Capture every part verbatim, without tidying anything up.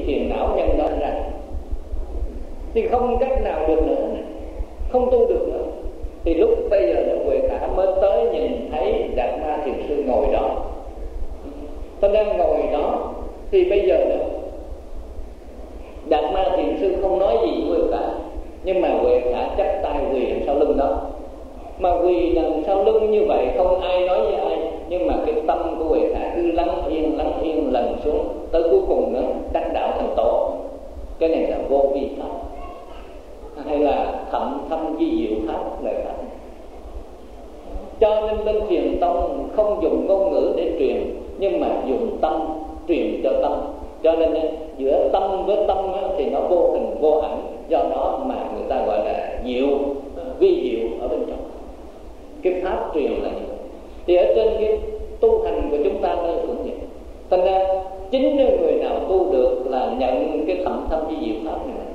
phiền não nhân đó ra, thì không cách nào được nữa, không tu được nữa. Thì lúc bây giờ là Huệ Khả mới tới nhìn thấy Đạt Ma Thiền Sư ngồi đó. Ta đang ngồi đó thì bây giờ đó Đạt Ma Thiền Sư không nói gì với Huệ Khả, nhưng mà Huệ Khả chắp tay quỳ đằng sau lưng đó. Mà quỳ đằng sau lưng như vậy không ai nói với ai, nhưng mà cái tâm của Huệ Khả cứ lắng yên lắng yên lần xuống, tới cuối cùng nữa đắc đạo thành tổ. Cái này là vô vi pháp, hay là thậm thâm vi diệu pháp lời pháp. Cho nên bên Thiền Tông không dùng ngôn ngữ để truyền, nhưng mà dùng tâm truyền cho tâm. Cho nên giữa tâm với tâm thì nó vô hình vô ảnh, do đó mà người ta gọi là diệu, vi diệu ở bên trong. Cái pháp truyền là như vậy. Thì ở trên cái tu hành của chúng ta nơi cũng vậy. Thành ra chính người nào tu được là nhận cái thậm thâm vi diệu pháp này.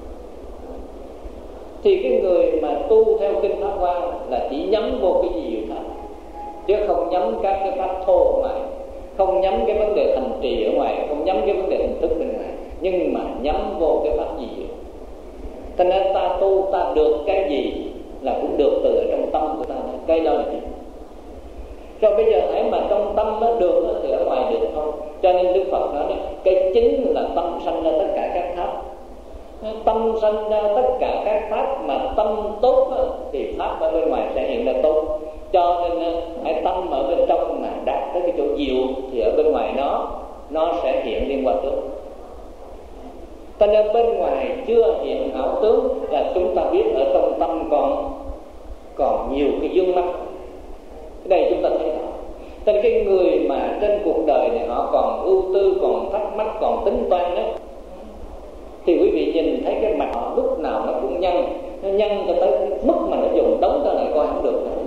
Thì cái người mà tu theo kinh Pháp Hoa là chỉ nhắm vô cái vi diệu pháp, chứ không nhắm các cái pháp thô ở ngoài, không nhắm cái vấn đề thành trì ở ngoài, không nhắm cái vấn đề hình thức bên ngoài, nhưng mà nhắm vô cái pháp vi diệu. Thành ra ta tu ta được cái gì là cũng được từ ở trong tâm của ta, cái đó là gì. Rồi bây giờ hãy mà trong tâm nó được thì ở ngoài được thôi. Cho nên Đức Phật nói cái chính là tâm sanh ra tất cả các pháp. Tâm sanh ra tất cả các pháp, mà tâm tốt thì pháp ở bên ngoài sẽ hiện ra tốt. Cho nên hãy tâm ở bên trong mà đạt tới cái chỗ diệu thì ở bên ngoài nó nó sẽ hiện liên quan tướng. Cho nên bên ngoài chưa hiện ảo tướng là chúng ta biết ở trong tâm còn còn nhiều cái vướng mắc. Cái này chúng ta thấy rõ. Cho nên cái người mà trên cuộc đời này họ còn ưu tư, còn thắc mắc, còn tính toán đó, thì quý vị nhìn thấy cái mặt họ lúc nào nó cũng nhăn, nó nhăn cho tới mức mà nó dùng đống ra lại coi không được nữa.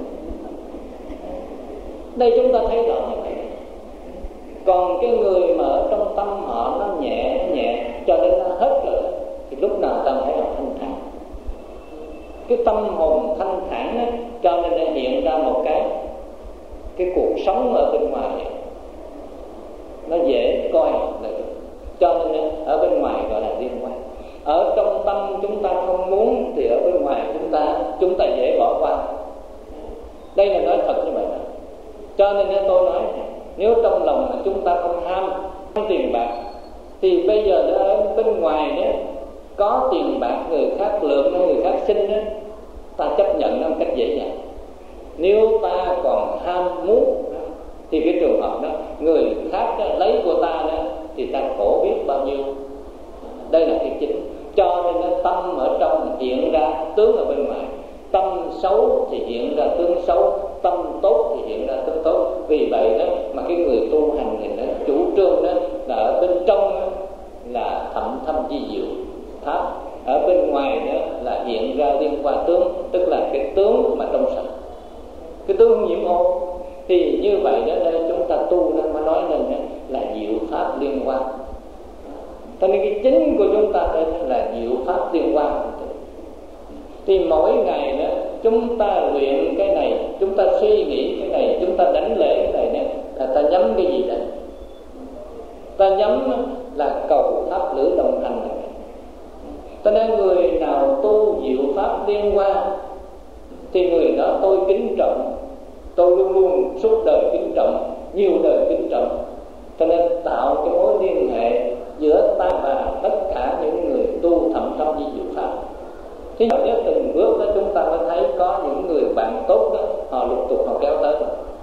Đây chúng ta thấy rõ như vậy. Còn cái người mà ở trong tâm họ nó nhẹ, nó nhẹ cho đến nó hết rồi, thì lúc nào ta thấy họ thanh thản. Cái tâm hồn thanh thản đó, cho nên nó hiện ra một cái cái cuộc sống ở bên ngoài nó dễ coi là được. Cho nên ở bên ngoài gọi là liên quan. Ở trong tâm chúng ta không muốn thì ở bên ngoài chúng ta chúng ta dễ bỏ qua. Đây là nói thật như vậy đó. Cho nên tôi nói nếu trong lòng mà chúng ta không ham tiền bạc, thì bây giờ ở bên ngoài đó có tiền bạc người khác lượng hay người khác xin đó, ta chấp nhận nó một cách dễ dàng. Nếu ta còn ham muốn thì cái trường hợp đó người khác đó, lấy của ta đó, thì ta khổ biết bao nhiêu. Đây là cái chính. Cho nên nó tâm ở trong hiện ra tướng ở bên ngoài. Tâm xấu thì hiện ra tướng xấu, tâm tốt thì hiện ra tướng tốt. Vì vậy đó mà cái người tu hành thì nó chủ trương đó là ở bên trong đó, là thậm thâm vi diệu pháp, ở bên ngoài đó là hiện ra liên quan tướng, tức là cái tướng mà trong sạch, cái tướng không nhiễm ô. Thì như vậy đó đây chúng ta tu nên mà nói nên là diệu pháp liên quan. Cho nên cái chính của chúng ta đây là diệu pháp liên quan. Thì mỗi ngày đó chúng ta luyện cái này, chúng ta suy nghĩ cái này, chúng ta đánh lễ cái này đó, là ta nhắm cái gì đây? Ta nhắm là cầu pháp lữ đồng hành này. Cho nên người nào tu diệu pháp liên quan thì người đó tôi kính trọng, tôi luôn luôn suốt đời kính trọng, nhiều đời kính trọng. Cho nên tạo cái mối liên hệ giữa ta và tất cả những người tu thậm thâm vi diệu pháp. Thì nếu từng bước đó chúng ta mới thấy có những người bạn tốt đó, họ lục tục họ kéo tới.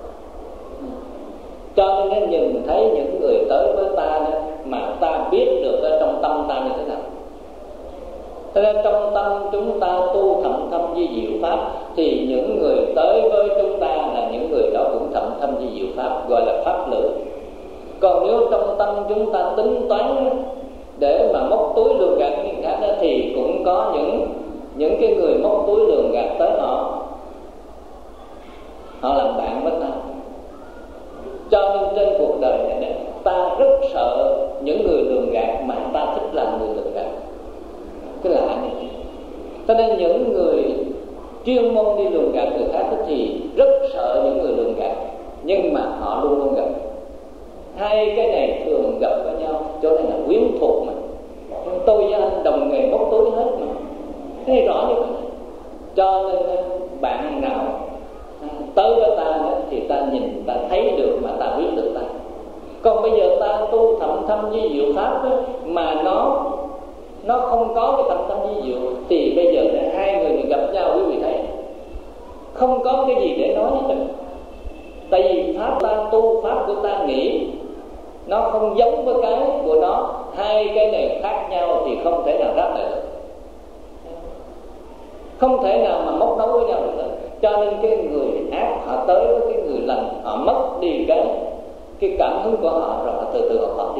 Cho nên nhìn thấy những người tới với ta đó, mà ta biết được ở trong tâm ta như thế nào. Cho nên trong tâm chúng ta tu thậm thâm vi diệu pháp, thì những người tới với chúng ta là những người đó cũng thậm thâm vi diệu pháp, gọi là pháp lữ. Còn nếu trong tâm chúng ta tính toán để mà móc túi lường gạt người khác đó, thì cũng có những những cái người móc túi lường gạt tới họ, họ làm bạn với ta. Cho nên trên cuộc đời này ta rất sợ những người lường gạt, mà ta thích làm người lường gạt. Cái lạ này. Cho nên những người chuyên môn đi lường gạt người khác thì rất sợ những người lường gạt, nhưng mà họ luôn luôn gặp. Hai cái này thường gặp với nhau, cho nên là quyến thuộc mà. Thấy rõ như vậy. Cho nên bạn nào tới với ta thì ta nhìn, ta thấy được mà ta biết được ta. Còn bây giờ ta tu thậm thâm vi diệu pháp đó, mà nó nó không có cái thậm thâm vi diệu, thì bây giờ hai người gặp nhau, quý vị thấy không có cái gì để nói hết. Tại vì pháp ta tu, pháp của ta nghĩ nó không giống với cái của nó. Hai cái này khác nhau thì không thể nào đáp lại được, không thể nào mà móc nối với nhau được. Cho nên cái người ác họ tới với cái người lành, họ mất đi cái cái cảm hứng của họ, rồi họ từ từ họ mất đi.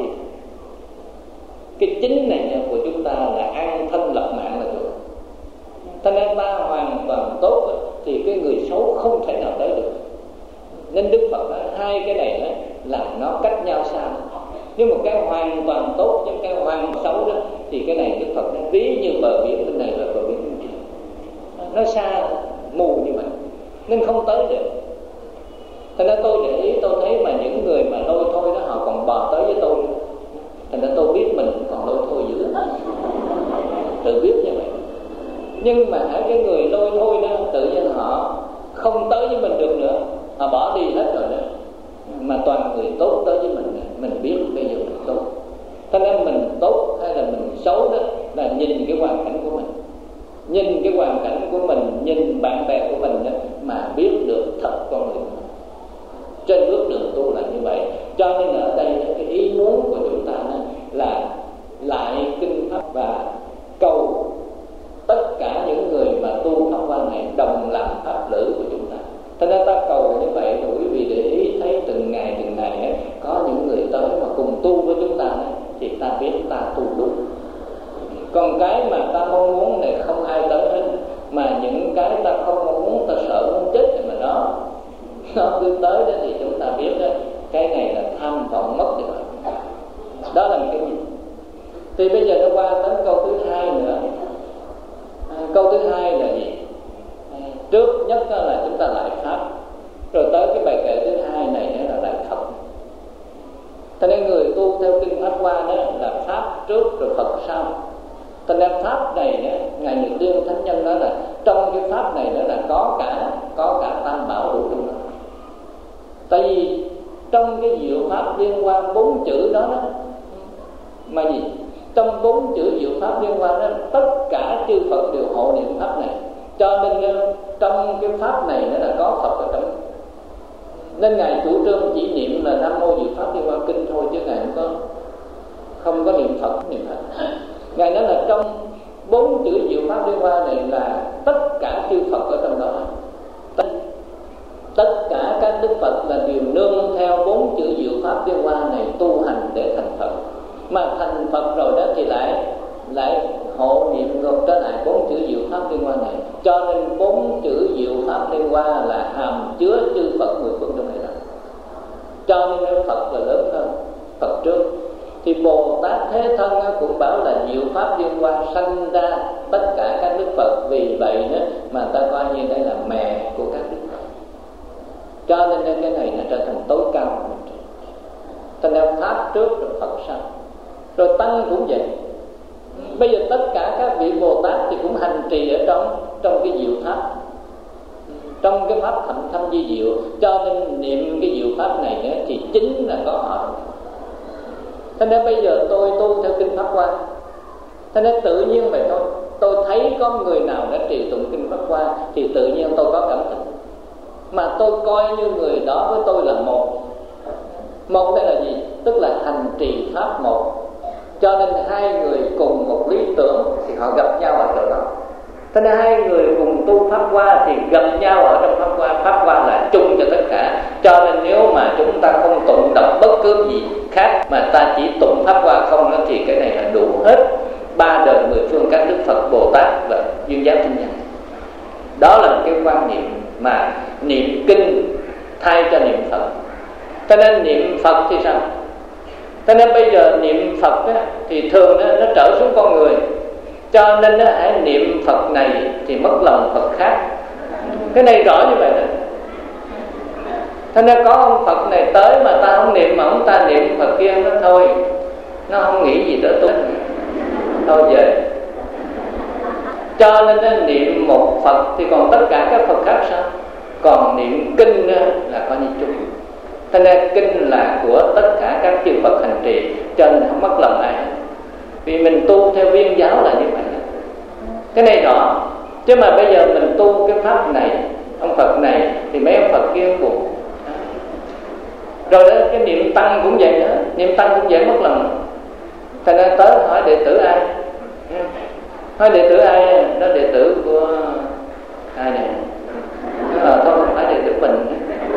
Cái chính này của chúng ta là an thân lập mạng là được. Cho nên ta hoàn toàn tốt thì cái người xấu không thể nào tới được. Nên Đức Phật nói hai cái này đó là nó cách nhau xa. Nhưng một cái hoàn toàn tốt với cái hoàn xấu đó, thì cái này Đức Phật nói ví như bờ biển bên này và bờ biển bên kia, nó xa mù như vậy nên không tới được. Thành ra tôi để ý, tôi thấy mà những người mà lôi thôi đó họ còn bò tới với tôi. Thành ra tôi biết mình còn lôi thôi dữ, tự biết như vậy. Nhưng mà hãy cái người lôi thôi đó, tự nhiên họ không tới với mình được nữa, họ bỏ đi hết rồi đó. Mà toàn người tốt tới với mình, mình biết bây giờ mình tốt. Cho nên mình tốt hay là mình xấu đó là nhìn cái hoàn cảnh của mình, nhìn cái hoàn cảnh của mình, nhìn bạn bè của mình đó, mà biết được thật con người mình. Trên bước đường tu là như vậy. Cho nên ở đây cái ý muốn của chúng ta là lại kinh pháp và cầu tất cả những người mà tu pháp quan này đồng làm pháp lữ của chúng ta. Thế nên ta cầu như vậy rồi quý vị để ý thấy từng ngày từng ngày ấy, có những người tới mà cùng tu với chúng ta ấy, thì ta biết ta tu đúng. Còn cái mà ta mong muốn này không ai tới hết, mà những cái ta không mong muốn, ta sợ muốn chết thì mà nó nó cứ tới đó thì chúng ta biết đó, cái này là tham vọng mất rồi. Đó là một cái gì. Thì bây giờ nó qua đến câu thứ hai nữa. À, câu thứ hai là gì? À, trước nhất là chúng ta lại pháp, rồi tới cái bài kệ thứ hai này là lại Phật. Cho nên người tu theo kinh Pháp Hoa đó là pháp trước rồi Phật sau. Cho nên pháp này đó, ngài Nhật Liên Thánh Nhân nói là trong cái pháp này đó là có cả có cả tam bảo đủ trong đó. Tại vì trong cái diệu pháp liên quan bốn chữ đó, đó mà gì? Trong bốn chữ diệu pháp liên quan đó, tất cả chư Phật đều hộ niệm pháp này. Cho nên trong cái pháp này nó là có Phật ở trong. Nên ngài chủ trương chỉ niệm là Nam Mô Diệu Pháp Liên Hoa Kinh thôi, chứ ngài không có không có niệm Phật, niệm Phật. Ngài nói là trong bốn chữ diệu pháp liên hoa này là tất cả chư Phật ở trong đó. Tất, tất cả các Đức Phật là đều nương theo bốn chữ diệu pháp liên hoa này tu hành để thành Phật. Mà thành Phật rồi đó thì lại lại hộ niệm ngược trở lại bốn chữ diệu pháp liên hoa này. Cho nên bốn chữ diệu pháp liên hoa là hàm chứa chư Phật mười phương trong này đó. Cho nên Phật là lớn hơn Phật trước. Thì Bồ Tát Thế Thân cũng bảo là diệu pháp liên hoa sanh ra tất cả các Đức Phật. Vì vậy đó mà ta coi như đây là mẹ của các Đức Phật. Cho nên cái này là trở thành tối cao của mình. Cho nên pháp trước rồi Phật sau. Rồi Tăng cũng vậy. Bây giờ tất cả các vị Bồ Tát thì cũng hành trì ở trong trong cái diệu pháp, trong cái pháp thậm thâm vi diệu. Cho nên niệm cái diệu pháp này nữa thì chính là có họ. Thế nên bây giờ tôi tu theo kinh Pháp Hoa, thế nên tự nhiên vậy thôi. Tôi thấy có người nào đã trì tụng kinh Pháp Hoa thì tự nhiên tôi có cảm tình. Mà tôi coi như người đó với tôi là một. Một đây là gì? Tức là hành trì pháp một. Cho nên hai người cùng một lý tưởng thì họ gặp nhau ở chỗ đó. Thế nên hai người cùng tu Pháp Hoa thì gặp nhau ở trong Pháp Hoa. Pháp Hoa là chung cho tất cả. Cho nên nếu mà chúng ta không tụng đọc bất cứ gì khác, mà ta chỉ tụng Pháp Hoa không đó, thì cái này là đủ hết ba đời mười phương các Đức Phật, Bồ Tát và duyên giáo thiên nhân. Đó là một cái quan niệm mà niệm kinh thay cho niệm Phật. Cho nên niệm Phật thì sao? Cho nên bây giờ niệm Phật á, thì thường đó, nó trở xuống con người. Cho nên đó, hãy niệm Phật này thì mất lòng Phật khác. Cái này rõ như vậy đó. Cho nên có ông Phật này tới mà ta không niệm, mà ông ta niệm Phật kia, nó thôi, nó không nghĩ gì tới tôi, thôi về. Cho nên đó, niệm một Phật thì còn tất cả các Phật khác sao? Còn niệm kinh đó, là coi như chung. Thế nên kinh là của tất cả các chư Phật hành trì, cho nên không mất lòng ai. Vì mình tu theo viên giáo là như vậy. Cái này rõ. Chứ mà bây giờ mình tu cái pháp này, ông Phật này thì mấy ông Phật kia buồn. Rồi đó, cái niệm tăng cũng vậy nữa. Niệm tăng cũng dễ mất lòng. Thế nên tới hỏi đệ tử ai? Hỏi đệ tử ai? Đó đệ tử của ai này? Ờ, thôi không phải đệ tử mình.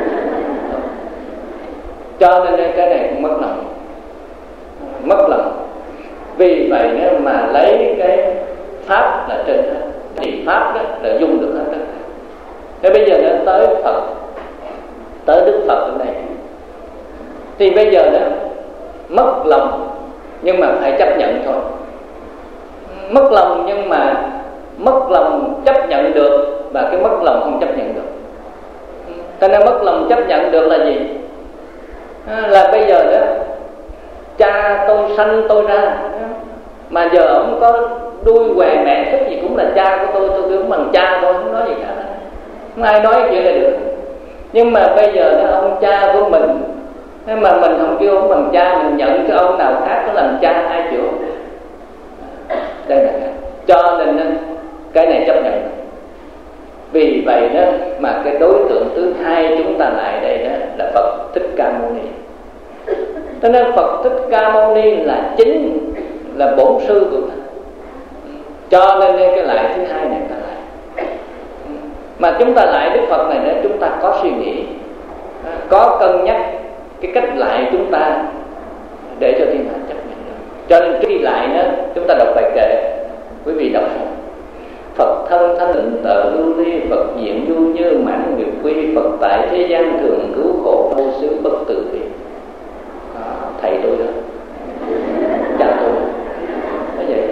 Cho nên cái này cũng mất lòng. Mất lòng. Vì vậy nếu mà lấy cái pháp là trên hết, thì pháp đó là dung được hết tất cả. Thế bây giờ nó tới Phật, tới Đức Phật ở đây, thì bây giờ đó mất lòng nhưng mà phải chấp nhận thôi. Mất lòng nhưng mà mất lòng chấp nhận được, và cái mất lòng không chấp nhận được. Cho nên mất lòng chấp nhận được là gì? À, là bây giờ đó cha tôi sanh tôi ra, mà giờ ông có đuôi què mẹ thích gì cũng là cha của tôi, tôi cũng bằng cha tôi, không nói gì cả, không ai nói chuyện này được. Nhưng mà bây giờ đó ông cha của mình, mà mình không kêu ông bằng cha, mình nhận cái ông nào khác có làm cha, ai chịu? Đây là cho nên cái này chấp nhận. Vì vậy đó mà cái đối tượng thứ hai chúng ta lại đây đó là Phật Thích Ca Mâu Ni. Cho nên Phật Thích Ca Mâu Ni là chính, là bổn sư của ta. Cho nên cái lại thứ hai này ta lại. Mà chúng ta lại Đức Phật này đó, chúng ta có suy nghĩ, có cân nhắc cái cách lại chúng ta để cho thiên hạ chấp nhận được. Cho nên trước khi lại đó, chúng ta đọc bài kệ, quý vị đọc rồi. Phật thân thanh tịnh tợ lưu ly, Phật diện du như mãn nguyệt quy, Phật tại thế gian thường cứu khổ, vô xứ bất tử vi. Thầy tôi đó, cha tôi nói vậy.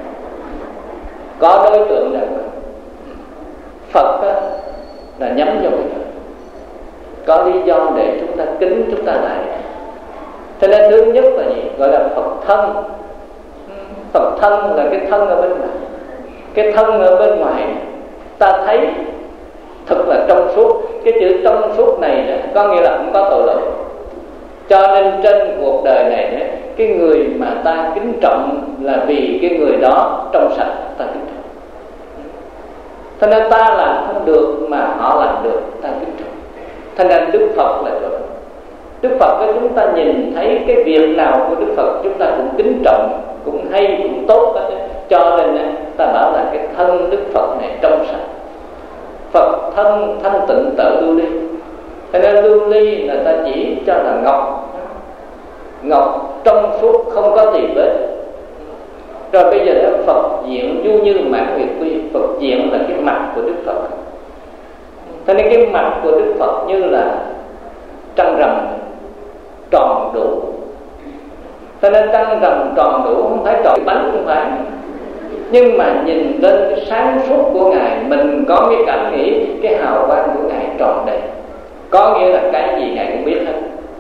Có đối tượng nào Phật đó, là nhắm vào cái đó. Có lý do để chúng ta kính, chúng ta lại. Cho nên thứ nhất là gì? Gọi là Phật thân. Phật thân là cái thân ở bên ngoài. Cái thân ở bên ngoài ta thấy thật là trong suốt. Cái chữ trong suốt này đó, có nghĩa là không có tội lỗi. Cho nên trên cuộc đời này đó, cái người mà ta kính trọng là vì cái người đó trong sạch, ta kính trọng. Cho nên ta làm không được mà họ làm được, ta kính trọng. Cho nên Đức Phật là rồi. Đức Phật đó, chúng ta nhìn thấy cái việc nào của Đức Phật chúng ta cũng kính trọng, cũng hay, cũng tốt đó. Cho nên ta bảo là cái thân Đức Phật này trong sạch. Phật thân thanh tịnh tợ lưu ly. Cho nên lưu ly là ta chỉ cho là ngọc. Ngọc trong suốt không có tì vết. Rồi bây giờ đó Phật diện du như mãn nguyệt quy. Phật diện là cái mặt của Đức Phật. Cho nên cái mặt của Đức Phật như là trăng rằm tròn đủ. Cho nên trăng rằm tròn đủ không phải tròn bánh, không phải. Nhưng mà nhìn lên cái sáng suốt của Ngài, mình có cái cảm nghĩ cái hào quang của Ngài tròn đầy. Có nghĩa là cái gì Ngài cũng biết hết.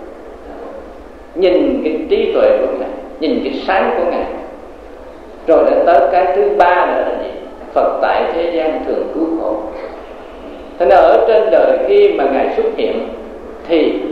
Nhìn cái trí tuệ của Ngài, nhìn cái sáng của Ngài. Rồi đến tới cái thứ ba nữa là gì? Phật tại thế gian thường cứu khổ. Thế nên ở trên đời khi mà Ngài xuất hiện thì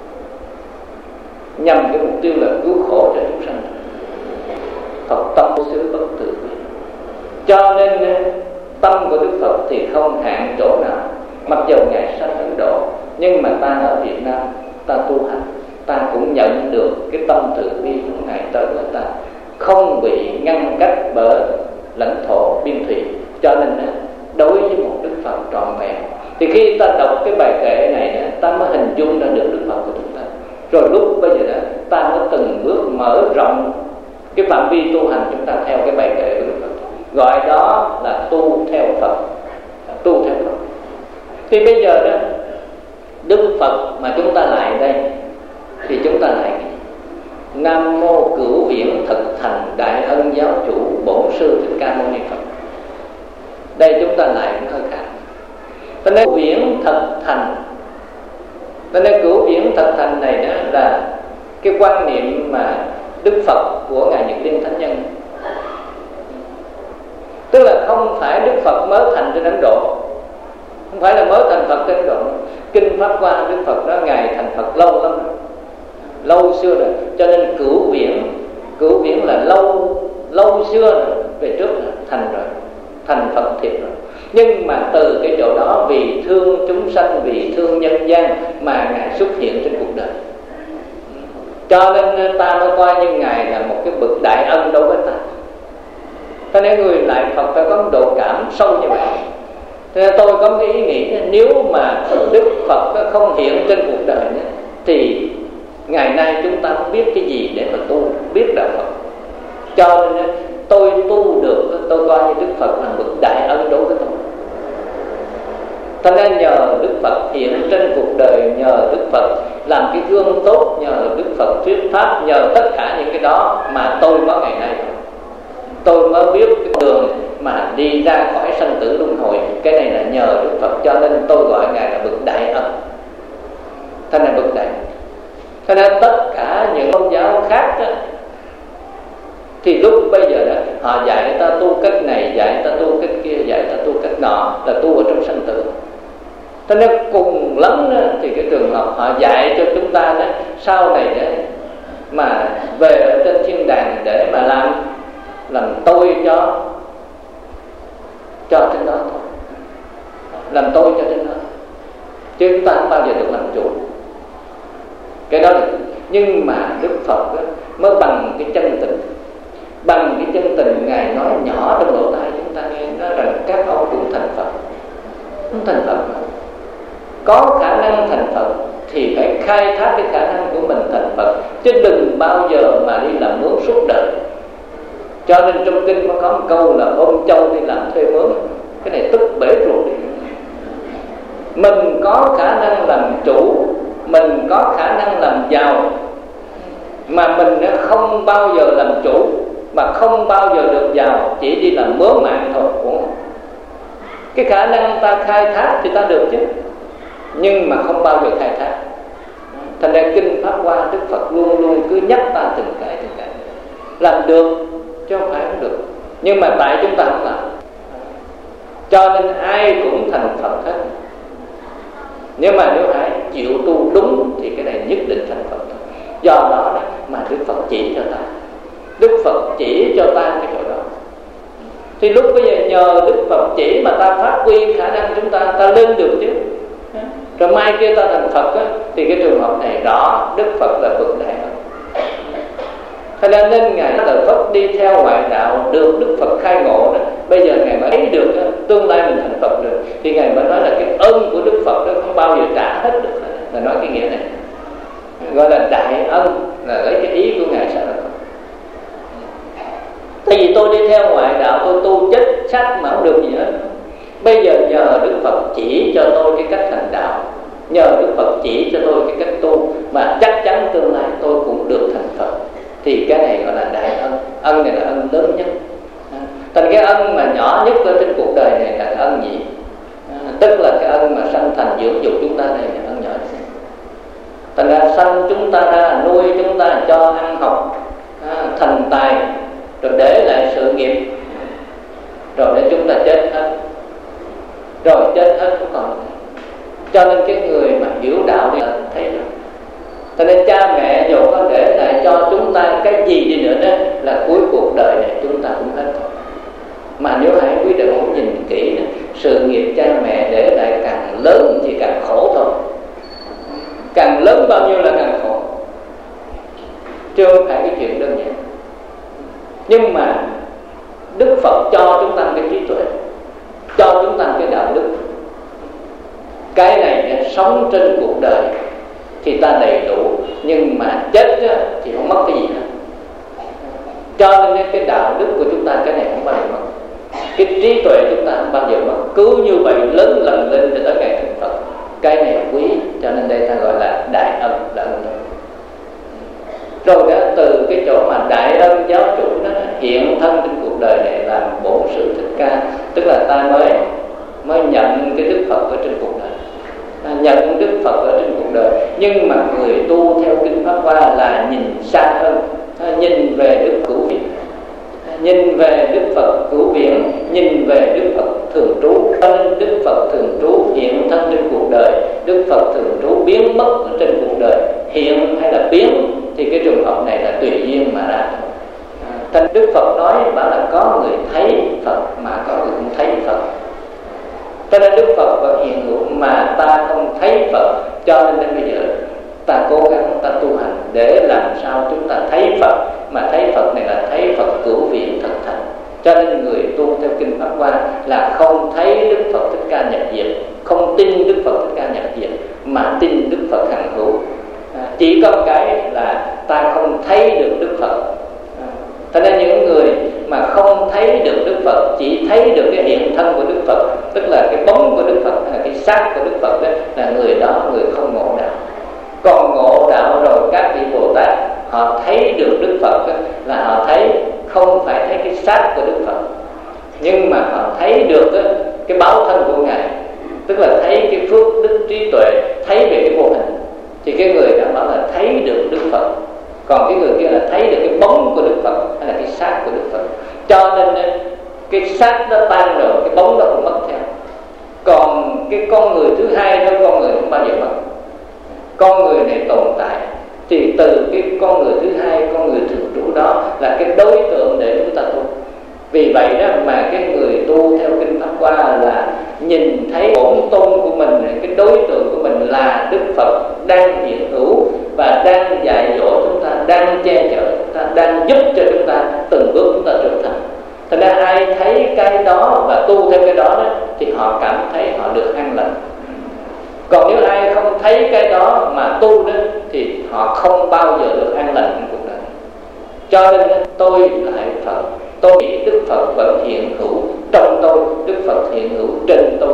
nhằm cái mục tiêu là cứu khổ cho chúng sanh. Phật tâm vô xứ bất tử. Cho nên tâm của Đức Phật thì không hạn chỗ nào. Mặc dù Ngài sanh Ấn Độ, nhưng mà ta ở Việt Nam, ta tu hành, ta cũng nhận được cái tâm từ bi của Ngài tới với ta, không bị ngăn cách bởi lãnh thổ biên thủy. Cho nên đối với một Đức Phật trọn vẹn, thì khi ta đọc cái bài kệ này, ta mới hình dung ra được Đức Phật của chúng ta. Rồi lúc bây giờ đó, ta mới từng bước mở rộng cái phạm vi tu hành chúng ta theo cái bài kệ của Đức Phật. Gọi đó là tu theo Phật. Tu theo Phật. Thì bây giờ đó, Đức Phật mà chúng ta lại đây, thì chúng ta lại Nam Mô Cửu Viễn Thực Thành Đại Ân Giáo Chủ Bổn Sư Thích Ca Mâu Ni Phật. Đây chúng ta lại cũng hơi khác. Cho nên Viễn Thực Thành, cho nên Cửu Viễn Thực Thành này đó là cái quan niệm mà Đức Phật của Ngài Nhật Liên Thánh Nhân. Tức là không phải không phải là mới thành Phật trên độ. Kinh Pháp Hoa Đức Phật đó ngài thành Phật lâu lắm, lâu xưa rồi, cho nên cửu viễn, cửu viễn là lâu lâu xưa rồi, về trước là thành rồi, thành Phật thiệt rồi. Nhưng mà từ cái chỗ đó vì thương chúng sanh, vì thương nhân gian mà ngài xuất hiện trên cuộc đời. Cho nên ta mới coi như ngài là một cái bậc đại ân đối với ta. Cho nên người lại Phật phải có một độ cảm sâu như vậy. Cho nên tôi có cái ý nghĩ nếu mà Đức Phật không hiện trên cuộc đời nữa, thì ngày nay chúng ta không biết cái gì để mà tu, biết đạo Phật. Cho nên tôi tu được, tôi coi như Đức Phật là bậc đại ân đối với tôi. Thành ra nhờ Đức Phật hiện trên cuộc đời, nhờ Đức Phật làm cái gương tốt, nhờ Đức Phật thuyết pháp, nhờ tất cả những cái đó mà tôi có ngày nay. Tôi mới biết cái đường mà đi ra khỏi sanh tử luân hồi. Cái này là nhờ Đức Phật, cho nên tôi gọi ngài là bậc đại ân. Thành ra bậc đại. Cho nên tất cả những tôn giáo khác đó, thì lúc bây giờ đó họ dạy ta tu cách này, dạy ta tu cách kia, dạy ta tu cách nọ, là tu ở trong sanh tử. Cho nên cùng lắm đó, thì cái trường học họ dạy cho chúng ta đó, sau này đó mà về ở trên thiên đàng để mà làm làm tôi cho cho trên đó thôi, làm tôi cho trên đó, chứ chúng ta không bao giờ được làm chủ. Cái đó là, nhưng mà Đức Phật đó, mới bằng cái chân tình, bằng cái chân tình ngài nói nhỏ trong lỗ tai chúng ta nghe, nói rằng các ông cũng thành Phật, không thành Phật mà có khả năng thành Phật thì phải khai thác cái khả năng của mình thành Phật, chứ đừng bao giờ mà đi làm mướn suốt đời. Cho nên trong kinh có có một câu là ôm trâu đi làm thuê mướn. Cái này tức bể ruột đi. Mình có khả năng làm chủ, mình có khả năng làm giàu, mà mình không bao giờ làm chủ, mà không bao giờ được giàu, chỉ đi làm mướn mạng thôi. Cái khả năng ta khai thác thì ta được chứ, nhưng mà không bao giờ khai thác. Thành ra kinh Pháp Hoa Đức Phật luôn luôn cứ nhắc ta từng cái từng cái làm được, chứ không phải không được. Nhưng mà tại chúng ta không làm, cho nên ai cũng thành Phật hết. Nhưng mà nếu ai chịu tu đúng thì cái này nhất định thành Phật. Do đó, đó mà Đức Phật chỉ cho ta, Đức Phật chỉ cho ta cái chỗ đó. Thì lúc bây giờ nhờ Đức Phật chỉ mà ta phát huy khả năng chúng ta, ta lên được chứ. Rồi mai kia ta thành Phật á, thì cái trường hợp này rõ Đức Phật là bậc đại ân. Cho nên nên ngài là Phật đi theo ngoại đạo được Đức Phật khai ngộ đó. Bây giờ ngài mới thấy được đó, tương lai mình thành Phật được, thì ngài mới nói là cái ơn của Đức Phật đó không bao giờ trả hết được. Là nói cái nghĩa này gọi là đại ân, là lấy cái ý của ngài sao là Phật. Tại vì tôi đi theo ngoại đạo, tôi tu chết sách mà không được gì hết. Bây giờ nhờ Đức Phật chỉ cho tôi cái cách thành đạo, nhờ Đức Phật chỉ cho tôi cái cách tu, mà chắc chắn tương lai tôi cũng được thành Phật. Thì cái này gọi là đại ân. Ân này là ân lớn nhất. Thành cái ân mà nhỏ nhất ở trên cuộc đời này là ân gì? À, tức là cái ân mà sanh thành dưỡng dục chúng ta này là ân nhỏ nhất. Thành ra sanh chúng ta ra, nuôi chúng ta, cho ăn học, à, thành tài, rồi để lại sự nghiệp, rồi để chúng ta chết hết, rồi chết hết không còn. Cho nên cái người mà hiểu đạo thì thấy rồi. Cho nên cha mẹ dù có để lại cho chúng ta cái gì đi nữa đó, là cuối cuộc đời này chúng ta cũng hết thôi. Mà nếu hãy quý vị muốn nhìn kỹ đó, sự nghiệp cha mẹ để lại càng lớn thì càng khổ thôi. Càng lớn bao nhiêu là càng khổ, chứ không phải cái chuyện đơn giản. Nhưng mà Đức Phật cho chúng ta cái trí tuệ, cho chúng ta cái đạo đức. Cái này sống trên cuộc đời thì ta đầy đủ, nhưng mà chết thì không mất cái gì hết. Cho nên cái đạo đức của chúng ta cái này không bao giờ mất, cái trí tuệ chúng ta không bao giờ mất. Cứ như vậy lớn lần lên cho tới ngày thành Phật. Cái này quý, cho nên đây ta gọi là đại ân, là ân lớn. Rồi đó, từ cái chỗ mà đại ân giáo chủ đó hiện thân trên cuộc đời này làm bổn sự Thích Ca, tức là ta mới mới nhận cái Đức Phật ở trên cuộc đời, ta nhận Đức Phật ở trên cuộc đời. Nhưng mà người tu theo kinh Pháp Hoa là nhìn xa hơn, nhìn về Đức Cửu Viễn, nhìn về Đức Phật hữu biện, nhìn về Đức Phật thường trú. Cho nên Đức Phật thường trú hiện thân trên cuộc đời, Đức Phật thường trú biến mất trên cuộc đời. Hiện hay là biến thì cái trường hợp này là tùy duyên mà ra. Thành Đức Phật nói bảo là có người thấy Phật mà có người không thấy Phật. Cho nên Đức Phật vẫn hiện hữu mà ta không thấy Phật. Cho nên đến bây giờ ta cố gắng ta tu hành để làm sao chúng ta thấy Phật. Mà thấy Phật này là thấy Phật cửu viện thật thành. Cho nên người tu theo kinh Pháp Hoa là không thấy Đức Phật Thích Ca nhập diệt, không tin Đức Phật Thích Ca nhập diệt, mà tin Đức Phật hằng hữu. à, Chỉ có cái là ta không thấy được Đức Phật. à, Thế nên những người mà không thấy được Đức Phật, chỉ thấy được cái hiện thân của Đức Phật, tức là cái bóng của Đức Phật, cái xác của Đức Phật, đó là người đó người không ngộ đạo. Còn ngộ đạo rồi các vị Bồ Tát họ thấy được Đức Phật là họ thấy không phải thấy cái xác của Đức Phật, nhưng mà họ thấy được cái báo thân của Ngài, tức là thấy cái phước đức trí tuệ, thấy về cái vô hình. Thì cái người đó bảo là thấy được Đức Phật. Còn cái người kia là thấy được cái bóng của Đức Phật hay là cái xác của Đức Phật. Cho nên cái xác đó tan rồi, cái bóng đó cũng mất theo. Còn cái con người thứ hai đó, con người không bao giờ mất. Con người này tồn tại thì từ cái con người thứ hai, con người thường trú đó là cái đối tượng để chúng ta tu. Vì vậy đó mà cái người tu theo kinh Pháp Hoa là nhìn thấy bổn tôn của mình, cái đối tượng của mình là Đức Phật đang hiện hữu và đang dạy dỗ chúng ta, đang che chở chúng ta, đang giúp cho chúng ta từng bước chúng ta trưởng thành. Thật ra ai thấy cái đó và tu theo cái đó, đó thì họ cảm thấy họ được an lành. Còn nếu ai không thấy cái đó mà tu đó thì họ không bao giờ được an lành trong cuộc đời. Cho nên tôi lại Phật, tôi nghĩ Đức Phật vẫn hiện hữu trong tôi, Đức Phật hiện hữu trên tôi.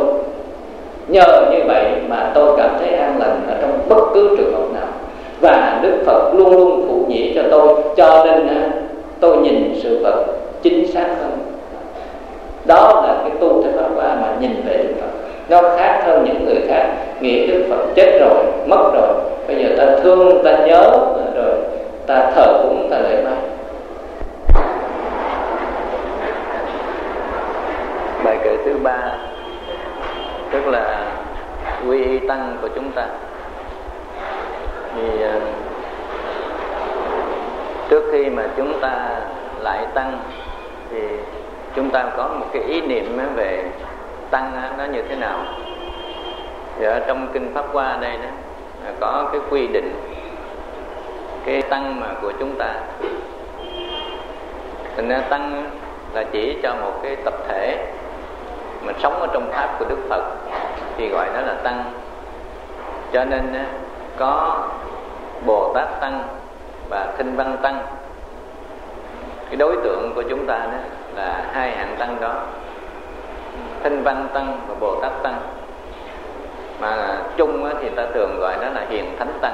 Nhờ như vậy mà tôi cảm thấy an lành ở trong bất cứ trường hợp nào. Và Đức Phật luôn luôn phụ nhĩ cho tôi. Cho nên tôi nhìn sự vật chính xác hơn. Đó là cái tu theo Pháp Hoa mà nhìn về Đức Phật. Nó khác hơn những người khác nghĩ Đức Phật chết rồi, mất rồi, bây giờ ta thương, ta nhớ rồi ta thờ cúng, ta lễ bái. Bài kệ thứ ba tức là quy y tăng của chúng ta. Thì trước khi mà chúng ta lại tăng thì chúng ta có một cái ý niệm về tăng nó như thế nào. Thì ở trong kinh Pháp Hoa đây đó có cái quy định cái tăng mà của chúng ta. Thành ra tăng là chỉ cho một cái tập thể mà sống ở trong pháp của Đức Phật thì gọi đó là tăng. Cho nên có Bồ Tát tăng và Thinh Văn tăng. Cái đối tượng của chúng ta đó là hai hạng tăng đó, Thinh Văn tăng và Bồ Tát tăng. Mà chung thì ta thường gọi đó là Hiền Thánh tăng.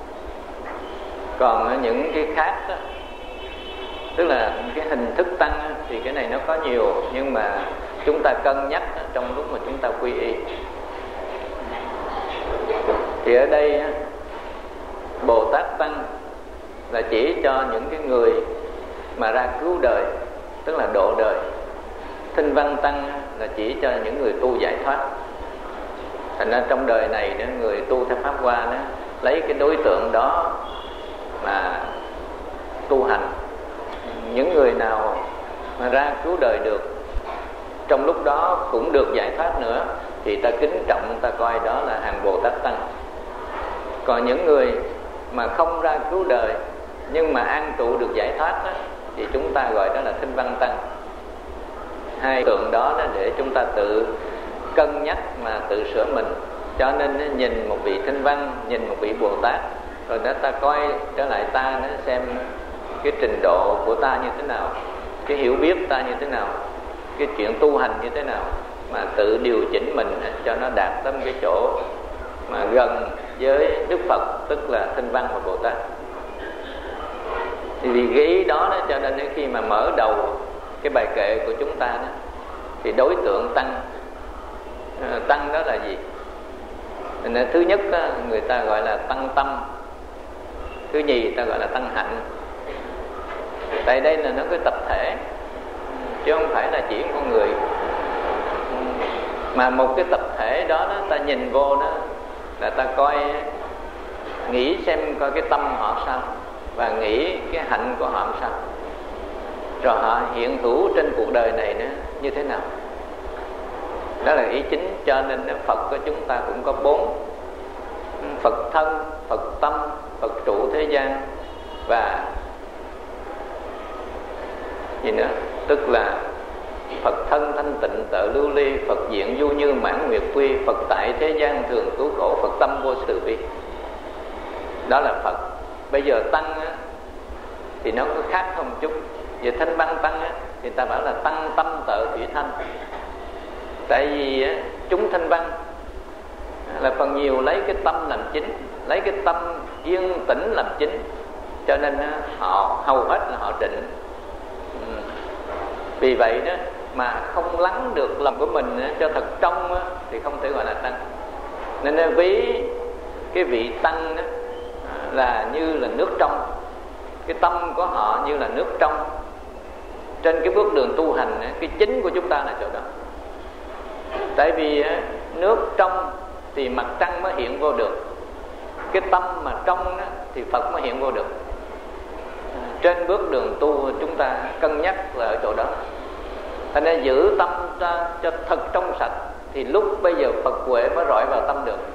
Còn những cái khác đó, tức là cái hình thức tăng thì cái này nó có nhiều, nhưng mà chúng ta cân nhắc trong lúc mà chúng ta quy y. Thì ở đây Bồ Tát tăng là chỉ cho những cái người mà ra cứu đời, tức là độ đời. Thinh Văn tăng là chỉ cho những người tu giải thoát. Thành ra trong đời này đó, người tu theo Pháp Hoa đó lấy cái đối tượng đó mà tu hành. Những người nào mà ra cứu đời được, trong lúc đó cũng được giải thoát nữa, thì ta kính trọng, ta coi đó là hàng Bồ Tát tăng. Còn những người mà không ra cứu đời nhưng mà an trụ được giải thoát đó, thì chúng ta gọi đó là Thinh Văn tăng. Hai tượng đó, đó để chúng ta tự cân nhắc mà tự sửa mình. Cho nên nhìn một vị Thinh Văn, nhìn một vị Bồ Tát, rồi đó ta coi trở lại ta nó xem cái trình độ của ta như thế nào, cái hiểu biết ta như thế nào, cái chuyện tu hành như thế nào, mà tự điều chỉnh mình cho nó đạt tới cái chỗ mà gần với Đức Phật, tức là Thinh Văn và Bồ Tát. Thì vì cái ý đó, đó cho nên khi mà mở đầu cái bài kệ của chúng ta đó, thì đối tượng tăng tăng đó là gì? Nên thứ nhất đó, người ta gọi là tăng tâm. Thứ nhì ta gọi là tăng hạnh. Tại đây là nó cái tập thể. chứ không phải là chỉ con người. Mà một cái tập thể đó, đó ta nhìn vô đó là ta coi, nghĩ xem coi cái tâm họ sao, và nghĩ cái hạnh của họ sao, rồi họ hiện hữu trên cuộc đời này nữa như thế nào. Đó là ý chính. Cho nên Phật của chúng ta cũng có bốn: Phật thân, Phật tâm, Phật trụ thế gian, và gì nữa, tức là Phật thân thanh tịnh tự lưu ly, Phật diện du như mãn nguyệt quy, Phật tại thế gian thường cứu khổ, Phật tâm vô sự vi. Đó là Phật. Bây giờ tăng á, thì nó có khác không chút. Về thanh văn tăng á, thì ta bảo là tăng tâm tự thủy thanh. Tại vì á, chúng thanh văn là phần nhiều lấy cái tâm làm chính, lấy cái tâm yên tĩnh làm chính, cho nên á, họ hầu hết là họ định. ừ. Vì vậy đó mà không lắng được lòng của mình á, cho thật trong á, thì không thể gọi là tăng. Nên á, ví cái vị tăng á, là như là nước trong, cái tâm của họ như là nước trong. Trên cái bước đường tu hành á, cái chính của chúng ta là chỗ đó. Tại vì á, nước trong thì mặt trăng mới hiện vô được, cái tâm mà trong á, thì Phật mới hiện vô được. Trên bước đường tu chúng ta cân nhắc là ở chỗ đó. Thành ra giữ tâm ta cho thật trong sạch, thì lúc bây giờ Phật huệ mới rọi vào tâm được.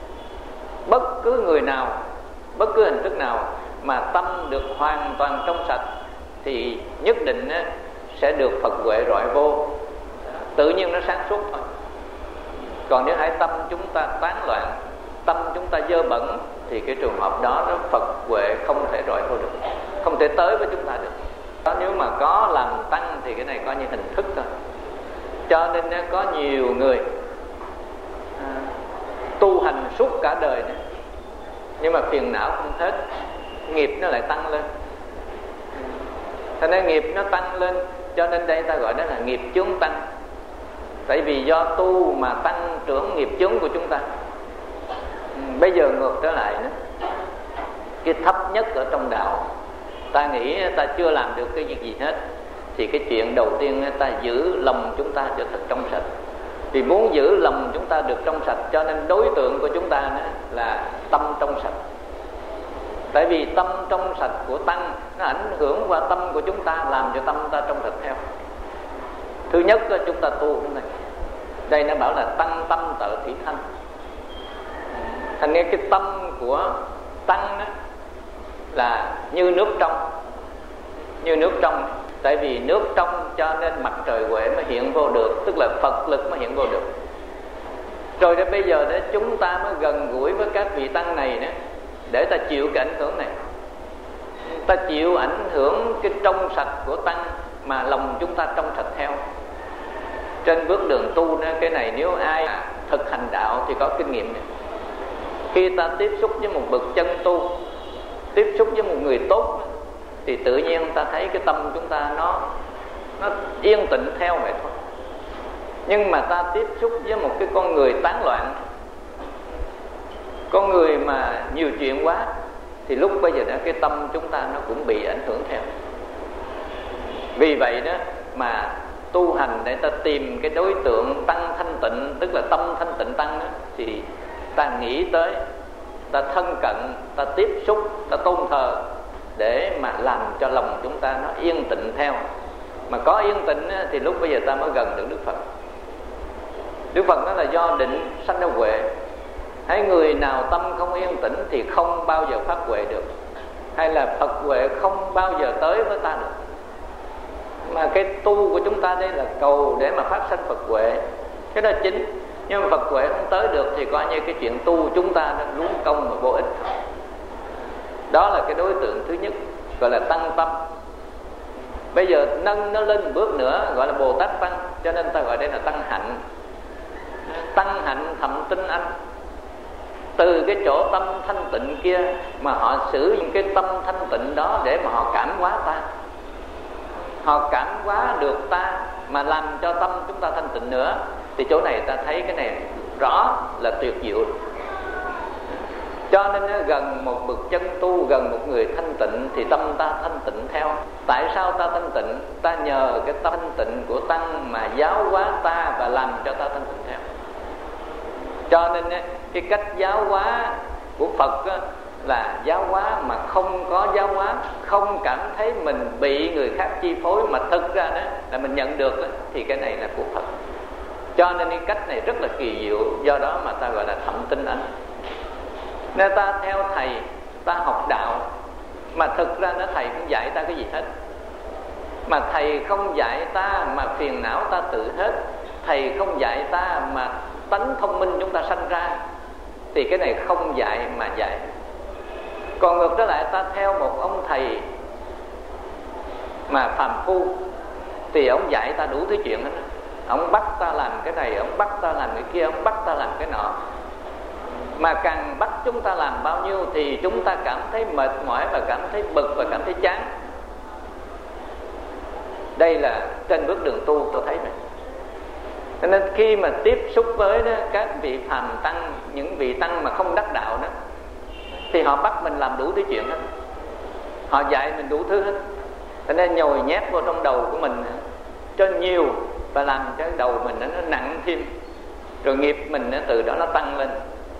Bất cứ người nào, bất cứ hình thức nào mà tâm được hoàn toàn trong sạch thì nhất định á, sẽ được Phật huệ rọi vô, tự nhiên nó sáng suốt thôi. Còn nếu hãy tâm chúng ta tán loạn, tâm chúng ta dơ bẩn, thì cái trường hợp đó nó Phật huệ không thể rọi vô được, không thể tới với chúng ta được. Đó, nếu mà có làm tăng thì cái này coi như hình thức thôi. Cho nên có nhiều người à, tu hành suốt cả đời đó, nhưng mà phiền não không hết, nghiệp nó lại tăng lên. Thế nên nghiệp nó tăng lên, cho nên đây ta gọi đó là nghiệp chướng tăng. Tại vì do tu mà tăng trưởng nghiệp chướng của chúng ta. Bây giờ ngược trở lại nữa, cái thấp nhất ở trong đạo, ta nghĩ ta chưa làm được cái việc gì hết, thì cái chuyện đầu tiên ta giữ lòng chúng ta cho thật trong sạch. Vì muốn giữ lòng chúng ta được trong sạch, cho nên đối tượng của chúng ta là tâm trong sạch. Tại vì tâm trong sạch của tăng nó ảnh hưởng qua tâm của chúng ta, làm cho tâm ta trong sạch theo. Thứ nhất chúng ta tu cái này, đây nó bảo là tăng tâm tự thủy thanh. Thành ra cái tâm của tăng đó là như nước trong, như nước trong. Tại vì nước trong cho nên mặt trời huệ mới hiện vô được, tức là Phật lực mới hiện vô được. Rồi đến bây giờ đó chúng ta mới gần gũi với các vị tăng này nữa, để ta chịu cái ảnh hưởng này. Ta chịu ảnh hưởng cái trong sạch của tăng mà lòng chúng ta trong sạch theo. Trên bước đường tu đó, cái này nếu ai thực hành đạo thì có kinh nghiệm này. Khi ta tiếp xúc với một bậc chân tu, tiếp xúc với một người tốt, thì tự nhiên ta thấy cái tâm chúng ta nó nó yên tĩnh theo vậy thôi. Nhưng mà ta tiếp xúc với một cái con người tán loạn, con người mà nhiều chuyện quá, thì lúc bây giờ đó cái tâm chúng ta nó cũng bị ảnh hưởng theo. Vì vậy đó mà tu hành để ta tìm cái đối tượng tăng thanh tịnh, tức là tâm thanh tịnh tăng đó, thì ta nghĩ tới, ta thân cận, ta tiếp xúc, ta tôn thờ, để mà làm cho lòng chúng ta nó yên tĩnh theo. Mà có yên tĩnh thì lúc bây giờ ta mới gần được Đức Phật. Đức Phật đó là do định sanh ra huệ. Hay người nào tâm không yên tĩnh thì không bao giờ phát huệ được, hay là Phật huệ không bao giờ tới với ta được. Mà cái tu của chúng ta đây là cầu để mà phát sanh Phật huệ, cái đó chính. Nhưng mà Phật huệ không tới được thì coi như cái chuyện tu chúng ta nó luống công và vô ích. Đó là cái đối tượng thứ nhất, gọi là tăng tâm. Bây giờ nâng nó lên một bước nữa, gọi là Bồ Tát tăng. Cho nên ta gọi đây là tăng hạnh. Tăng hạnh thậm tinh anh. Từ cái chỗ tâm thanh tịnh kia mà họ sử dụng cái tâm thanh tịnh đó để mà họ cảm hóa ta, họ cảm hóa được ta mà làm cho tâm chúng ta thanh tịnh nữa. Thì chỗ này ta thấy cái này rõ là tuyệt diệu. Cho nên gần một bậc chân tu, gần một người thanh tịnh thì tâm ta thanh tịnh theo. Tại sao ta thanh tịnh? Ta nhờ cái tâm thanh tịnh của tăng mà giáo hóa ta và làm cho ta thanh tịnh theo. Cho nên cái cách giáo hóa của Phật là giáo hóa mà không có giáo hóa, không cảm thấy mình bị người khác chi phối, mà thực ra đó là mình nhận được đó, thì cái này là của Phật. Cho nên cái cách này rất là kỳ diệu, do đó mà ta gọi là thẩm tinh ấn. Nên ta theo thầy, ta học đạo, mà thực ra nó thầy không dạy ta cái gì hết. Mà thầy không dạy ta mà phiền não ta tự hết. Thầy không dạy ta mà tánh thông minh chúng ta sanh ra, thì cái này không dạy mà dạy. Còn ngược trở lại, ta theo một ông thầy mà phàm phu, thì ông dạy ta đủ thứ chuyện hết. Ông bắt ta làm cái này, ông bắt ta làm cái kia, ông bắt ta làm cái nọ. Mà càng bắt chúng ta làm bao nhiêu thì chúng ta cảm thấy mệt mỏi và cảm thấy bực và cảm thấy chán. Đây là trên bước đường tu tôi thấy này. Cho nên khi mà tiếp xúc với đó, các vị phàm tăng, những vị tăng mà không đắc đạo đó, thì họ bắt mình làm đủ thứ chuyện hết. Họ dạy mình đủ thứ hết. Cho nên nhồi nhét vào trong đầu của mình cho nhiều, và làm cho đầu mình nó nặng thêm, rồi nghiệp mình nó từ đó nó tăng lên.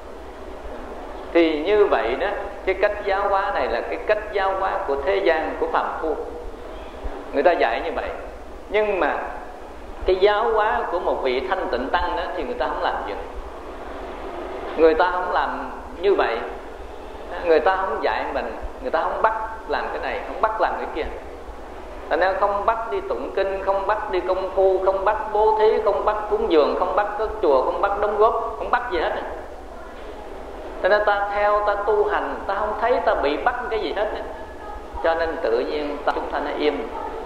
Thì như vậy đó, cái cách giáo hóa này là cái cách giáo hóa của thế gian, của phàm phu. Người ta dạy như vậy. Nhưng mà cái giáo hóa của một vị thanh tịnh tăng đó thì người ta không làm gì. Người ta không làm như vậy. Người ta không dạy mình, người ta không bắt làm cái này, không bắt làm cái kia. Thành ra không bắt đi tụng kinh, không bắt đi công phu, không bắt bố thí, không bắt cúng dường, không bắt cất chùa, không bắt đóng góp, không bắt gì hết. Cho nên ta theo, ta tu hành, ta không thấy ta bị bắt cái gì hết. Cho nên tự nhiên ta, chúng ta nó im.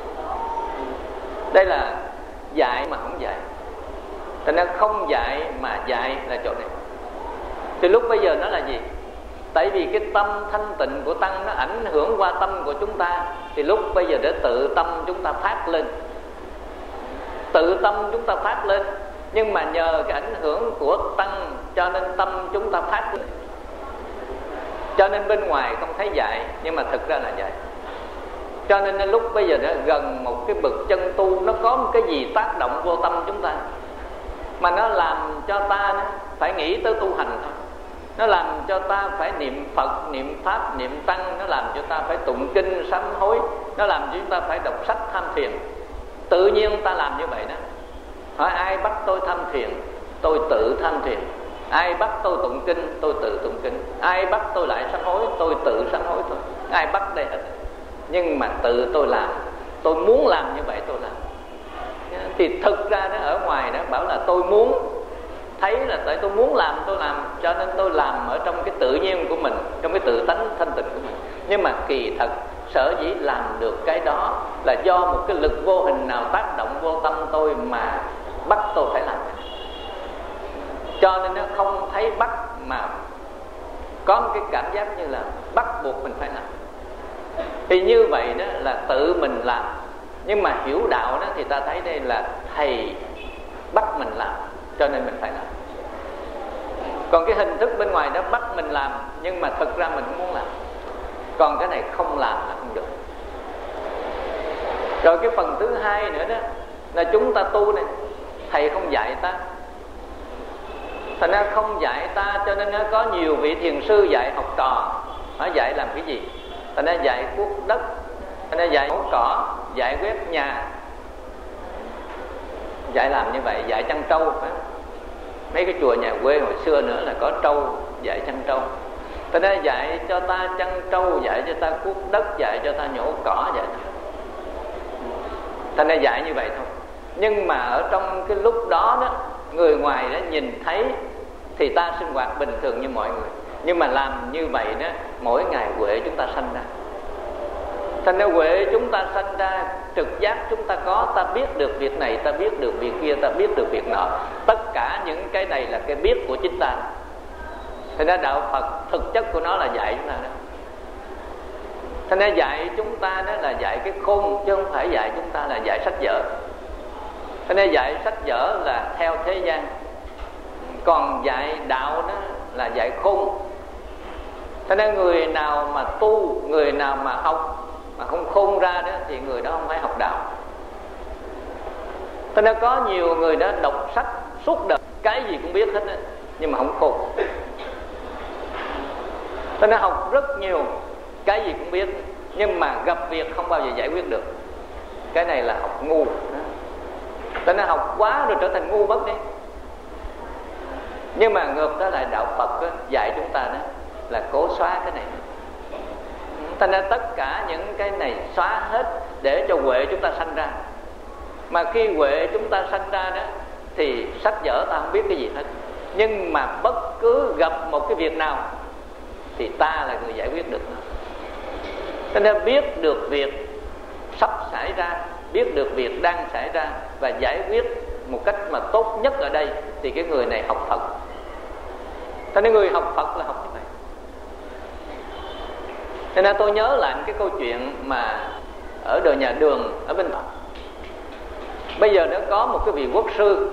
Đây là dạy mà không dạy. Cho nên không dạy mà dạy là chỗ này. Thì lúc bây giờ nó là gì? Tại vì cái tâm thanh tịnh của tăng nó ảnh hưởng qua tâm của chúng ta, thì lúc bây giờ để tự tâm chúng ta phát lên. Tự tâm chúng ta phát lên. Nhưng mà nhờ cái ảnh hưởng của tăng, cho nên tâm chúng ta phát lên. Cho nên bên ngoài không thấy dạy, nhưng mà thực ra là dạy. Cho nên lúc bây giờ nó gần một cái bậc chân tu, nó có một cái gì tác động vô tâm chúng ta, mà nó làm cho ta phải nghĩ tới tu hành thôi. Nó làm cho ta phải niệm Phật, niệm Pháp, niệm Tăng. Nó làm cho ta phải tụng kinh, sám hối. Nó làm cho chúng ta phải đọc sách tham thiền. Tự nhiên ta làm như vậy đó. Hỏi ai bắt tôi tham thiền? Tôi tự tham thiền. Ai bắt tôi tụng kinh? Tôi tự tụng kinh. Ai bắt tôi lại sám hối? Tôi tự sám hối thôi. Ai bắt đây hết. Nhưng mà tự tôi làm. Tôi muốn làm như vậy tôi làm. Thì thực ra đó, ở ngoài đó bảo là tôi muốn, thấy là tại tôi muốn làm tôi làm, cho nên tôi làm ở trong cái tự nhiên của mình, trong cái tự tánh thanh tịnh của mình. Nhưng mà kỳ thật sở dĩ làm được cái đó là do một cái lực vô hình nào tác động vô tâm tôi mà bắt tôi phải làm. Cho nên nó không thấy bắt, mà có một cái cảm giác như là bắt buộc mình phải làm. Thì như vậy đó là tự mình làm. Nhưng mà hiểu đạo đó thì ta thấy đây là thầy bắt mình làm, cho nên mình phải làm. Còn cái hình thức bên ngoài đó bắt mình làm, nhưng mà thực ra mình không muốn làm. Còn cái này không làm là không được. Rồi cái phần thứ hai nữa đó là chúng ta tu này, thầy không dạy ta. Thành ra không dạy ta, cho nên nó có nhiều vị thiền sư dạy học trò. Nó dạy làm cái gì? Thành ra dạy cuốc đất, thành ra dạy mổ cỏ, dạy quét nhà, dạy làm như vậy, dạy chăn trâu. Mấy cái chùa nhà quê hồi xưa nữa là có trâu, dạy chăn trâu. Thành ra dạy cho ta chăn trâu, dạy cho ta cuốc đất, dạy cho ta nhổ cỏ, dạy. Thành ra dạy như vậy thôi. Nhưng mà ở trong cái lúc đó đó, người ngoài đó nhìn thấy thì ta sinh hoạt bình thường như mọi người. Nhưng mà làm như vậy đó, mỗi ngày huệ chúng ta sanh ra. Thành ra huệ chúng ta sanh ra, trực giác chúng ta có, ta biết được việc này, ta biết được việc kia, ta biết được việc nọ. Tất cả những cái này là cái biết của chính ta. Thành ra đạo Phật thực chất của nó là dạy chúng ta đó. Thành ra dạy chúng ta đó là dạy cái khôn, chứ không phải dạy chúng ta là dạy sách vở. Thành ra dạy sách vở là theo thế gian, còn dạy đạo đó là dạy khôn. Thế nên người nào mà tu, người nào mà học mà không khôn ra đó thì người đó không phải học đạo. Thế nên có nhiều người đã đọc sách suốt đời, cái gì cũng biết hết đó, nhưng mà không khôn. Thế nên học rất nhiều, cái gì cũng biết, nhưng mà gặp việc không bao giờ giải quyết được. Cái này là học ngu. Thế nên học quá rồi trở thành ngu mất đi. Nhưng mà ngược trở lại đạo Phật đó, dạy chúng ta đó là cố xóa cái này. Thành ra tất cả những cái này xóa hết để cho huệ chúng ta sanh ra. Mà khi huệ chúng ta sanh ra đó thì sách vở ta không biết cái gì hết. Nhưng mà bất cứ gặp một cái việc nào thì ta là người giải quyết được nó. Cho nên biết được việc sắp xảy ra, biết được việc đang xảy ra và giải quyết một cách mà tốt nhất ở đây thì cái người này học Phật. Cho nên người học Phật là học như vậy. Cho nên tôi nhớ lại cái câu chuyện mà ở đời nhà Đường ở bên Phật. Bây giờ nó có một cái vị quốc sư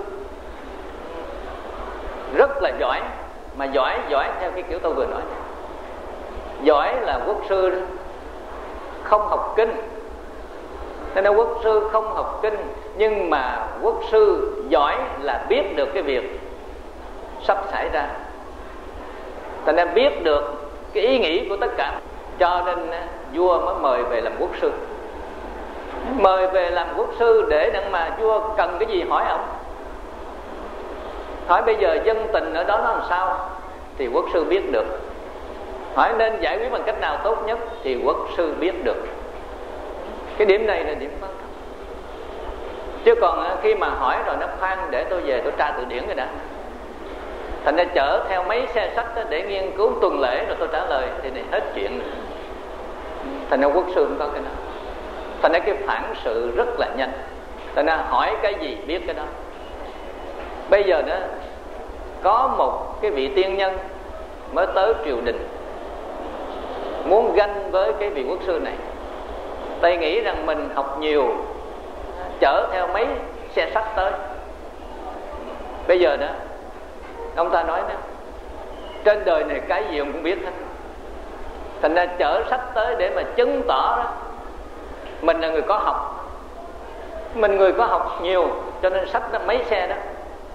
rất là giỏi, mà giỏi giỏi theo cái kiểu tôi vừa nói. Giỏi là quốc sư đó, không học kinh. Nên là quốc sư không học kinh, nhưng mà quốc sư giỏi là biết được cái việc sắp xảy ra. Thành ra biết được cái ý nghĩ của tất cả. Cho nên vua mới mời về làm quốc sư. Mời về làm quốc sư để đặng mà vua cần cái gì hỏi ông. Hỏi bây giờ dân tình ở đó nó làm sao thì quốc sư biết được. Hỏi nên giải quyết bằng cách nào tốt nhất thì quốc sư biết được. Cái điểm này là điểm quan trọng. Chứ còn khi mà hỏi rồi nó khoan để tôi về tôi tra từ điển rồi đã. Thành ra chở theo mấy xe sách để nghiên cứu tuần lễ rồi tôi trả lời thì này hết chuyện nữa. Thành ra quốc sư không có cái đó. Thành ra cái phản sự rất là nhanh. Thành ra hỏi cái gì biết cái đó. Bây giờ đó có một cái vị tiên nhân mới tới triều đình, muốn ganh với cái vị quốc sư này. Tay nghĩ rằng mình học nhiều, chở theo mấy xe sách tới. Bây giờ đó ông ta nói đó, trên đời này cái gì ông cũng biết hết. Thành ra chở sách tới để mà chứng tỏ đó mình là người có học. Mình người có học nhiều, cho nên sách đó mấy xe đó.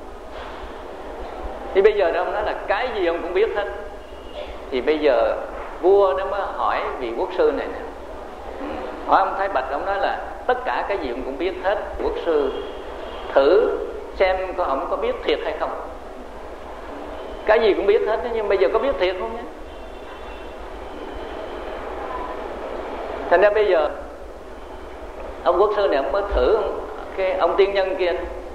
Thì bây giờ đó ông nói là cái gì ông cũng biết hết. Thì bây giờ vua nó mới hỏi vị quốc sư này nè. Hỏi ông Thái Bạch, ông nói là tất cả cái gì ông cũng biết hết. Quốc sư thử xem có ông có biết thiệt hay không. Cái gì cũng biết hết, nhưng bây giờ có biết thiệt không nhé. Thành ra bây giờ ông quốc sư này ông mới thử cái ông tiên nhân kia.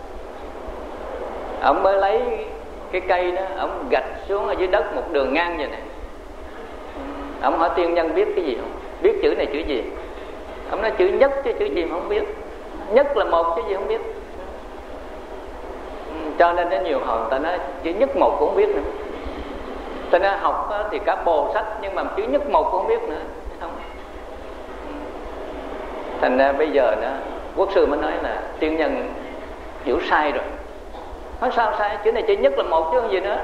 Ông mới lấy cái cây đó, ông gạch xuống ở dưới đất một đường ngang vậy này. Ông hỏi tiên nhân biết cái gì không? Biết chữ này chữ gì? Ông nói chữ nhất chứ chữ gì mà không biết. Nhất là một chứ gì không biết. Cho nên đến nhiều hồi người ta nói chữ nhất một cũng không biết nữa. Cho nên học thì cả bồ sách, nhưng mà chữ nhất một cũng không biết nữa. Không. Thành ra bây giờ đó quốc sư mới nói là tiên nhân hiểu sai rồi. Nói sao sai? Chữ này chữ nhất là một chứ không gì nữa.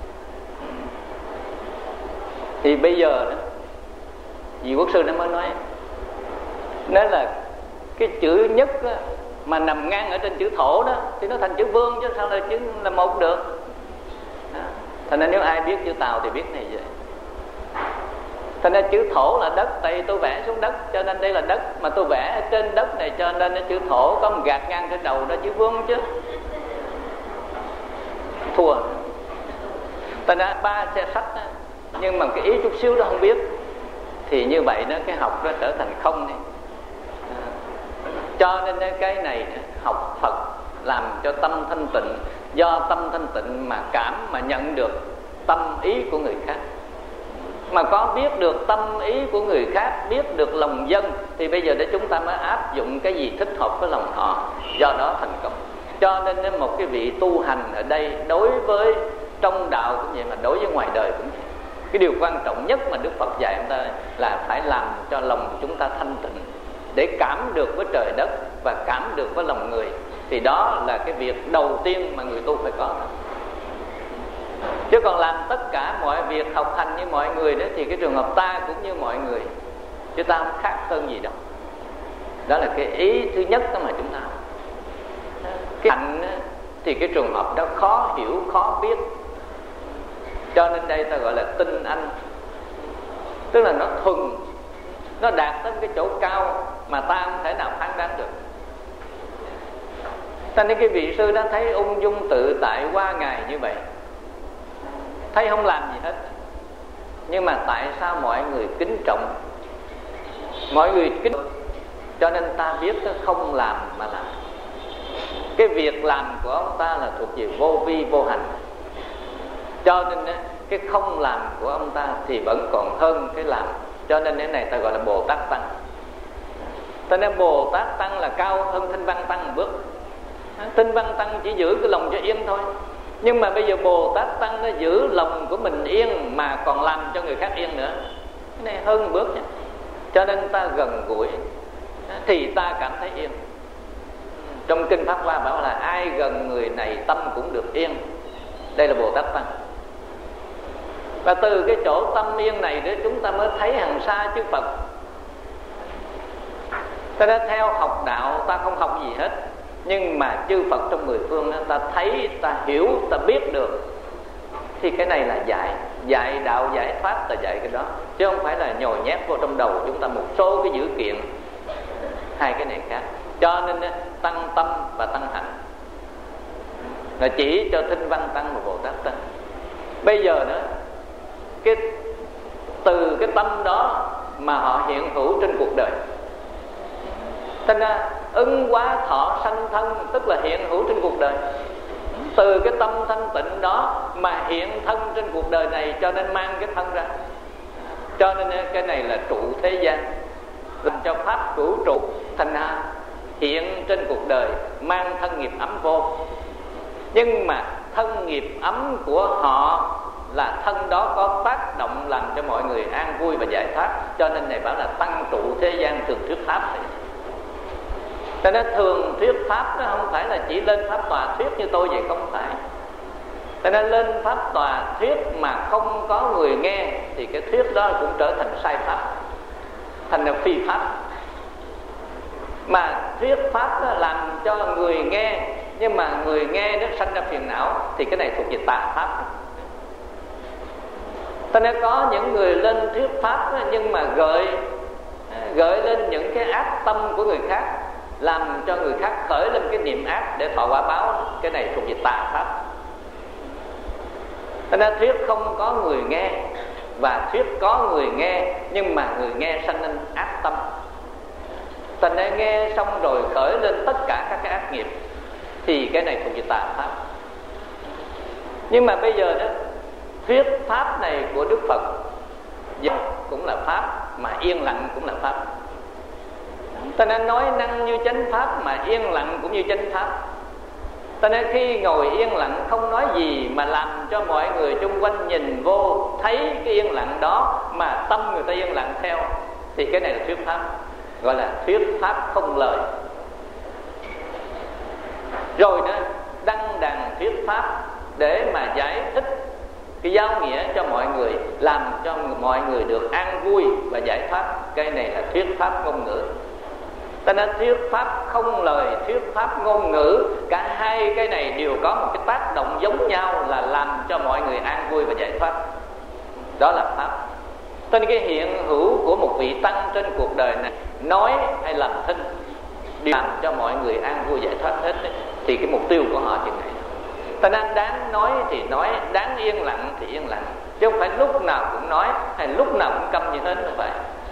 Thì bây giờ đó vị quốc sư nó mới nói, nói là cái chữ nhất đó, mà nằm ngang ở trên chữ thổ đó thì nó thành chữ vương chứ sao là chữ là một được. Đó. Thành ra nếu ai biết chữ Tàu thì biết này vậy. Thành ra chữ thổ là đất, tại vì tôi vẽ xuống đất cho nên đây là đất, mà tôi vẽ ở trên đất này cho nên chữ thổ có một gạt ngang trên đầu đó chữ vương chứ. Thua. Thành ra ba xe sách đó, nhưng mà cái ý chút xíu đó không biết thì như vậy đó cái học nó trở thành không này. Cho nên cái này học Phật làm cho tâm thanh tịnh, do tâm thanh tịnh mà cảm mà nhận được tâm ý của người khác. Mà có biết được tâm ý của người khác, biết được lòng dân thì bây giờ để chúng ta mới áp dụng cái gì thích hợp với lòng họ, do đó thành công. Cho nên một cái vị tu hành ở đây đối với trong đạo cũng vậy, mà đối với ngoài đời cũng vậy. Cái điều quan trọng nhất mà Đức Phật dạy chúng ta là phải làm cho lòng chúng ta thanh tịnh, để cảm được với trời đất và cảm được với lòng người. Thì đó là cái việc đầu tiên mà người tu phải có. Chứ còn làm tất cả mọi việc học hành như mọi người đó thì cái trường hợp ta cũng như mọi người, chứ ta không khác hơn gì đâu. Đó là cái ý thứ nhất đó mà chúng ta. Cái hạnh thì cái trường hợp đó khó hiểu, khó biết. Cho nên đây ta gọi là tinh anh. Tức là nó thuần, nó đạt tới cái chỗ cao mà ta không thể nào phán đoán được. Cho nên cái vị sư đó thấy ung dung tự tại qua ngày như vậy, thấy không làm gì hết. Nhưng mà tại sao mọi người kính trọng, mọi người kính, cho nên ta biết nó không làm mà làm. Cái việc làm của ông ta là thuộc về vô vi vô hành, cho nên cái không làm của ông ta thì vẫn còn hơn cái làm. Cho nên cái này ta gọi là Bồ Tát Tăng. Cho nên Bồ Tát Tăng là cao hơn Thanh Văn Tăng một bước. Thanh Văn Tăng chỉ giữ cái lòng cho yên thôi, nhưng mà bây giờ Bồ Tát Tăng nó giữ lòng của mình yên mà còn làm cho người khác yên nữa. Cái này hơn một bước nha. Cho nên ta gần gũi thì ta cảm thấy yên. Trong Kinh Pháp Hoa bảo là ai gần người này tâm cũng được yên. Đây là Bồ Tát Tăng. Và từ cái chỗ tâm yên này để chúng ta mới thấy hằng xa chư Phật. Ta đã theo học đạo, ta không học gì hết, nhưng mà chư Phật trong mười phương đó, ta thấy, ta hiểu, ta biết được. Thì cái này là dạy. Dạy đạo, giải thoát là dạy cái đó, chứ không phải là nhồi nhét vô trong đầu chúng ta một số cái dữ kiện. Hai cái này khác. Cho nên tăng tâm và tăng hạnh là chỉ cho Thanh Văn Tăng và Bồ Tát Tăng. Bây giờ nữa, cái từ cái tâm đó mà họ hiện hữu trên cuộc đời. Thành ra ứng hóa thọ sanh thân, tức là hiện hữu trên cuộc đời. Từ cái tâm thanh tịnh đó mà hiện thân trên cuộc đời này, cho nên mang cái thân ra. Cho nên cái này là trụ thế gian, làm cho pháp vũ trụ. Thành ra hiện trên cuộc đời mang thân nghiệp ấm vô. Nhưng mà thân nghiệp ấm của họ là thân đó có tác động làm cho mọi người an vui và giải thoát. Cho nên này bảo là tăng trụ thế gian thường thuyết pháp này. Cho nên thường thuyết pháp nó không phải là chỉ lên pháp tòa thuyết như tôi vậy, không phải. Cho nên lên pháp tòa thuyết mà không có người nghe thì cái thuyết đó cũng trở thành sai pháp, thành là phi pháp. Mà thuyết pháp đó làm cho người nghe, nhưng mà người nghe nó sanh ra phiền não, thì cái này thuộc về tà pháp. Cho nên có những người lên thuyết pháp đó, nhưng mà gợi gợi lên những cái ác tâm của người khác, làm cho người khác khởi lên cái niệm ác để thọ quả báo. Cái này thuộc về tà pháp. Cho nên thuyết không có người nghe, và thuyết có người nghe nhưng mà người nghe sanh lên ác tâm. Thành ra nghe xong rồi khởi lên tất cả các cái ác nghiệp, thì cái này thuộc về tà pháp. Nhưng mà bây giờ đó, thuyết pháp này của Đức Phật cũng là pháp, mà yên lặng cũng là pháp. Ta nên nói năng như chánh pháp, mà yên lặng cũng như chánh pháp. Ta nên khi ngồi yên lặng không nói gì, mà làm cho mọi người xung quanh nhìn vô, thấy cái yên lặng đó mà tâm người ta yên lặng theo, thì cái này là thuyết pháp, gọi là thuyết pháp không lời. Rồi nữa, đăng đàn thuyết pháp để mà giải thích cái giáo nghĩa cho mọi người, làm cho mọi người được an vui và giải thoát. Cái này là thuyết pháp ngôn ngữ. Ta nên thuyết pháp không lời, thuyết pháp ngôn ngữ, cả hai cái này đều có một cái tác động giống nhau, là làm cho mọi người an vui và giải thoát. Đó là pháp. Cho nên cái hiện hữu của một vị tăng trên cuộc đời này, nói hay làm thinh, đều làm cho mọi người an vui giải thoát hết đấy. Thì cái mục tiêu của họ chừng này. Ta nên đáng nói thì nói, đáng yên lặng thì yên lặng, chứ không phải lúc nào cũng nói hay lúc nào cũng câm như hết, không phải.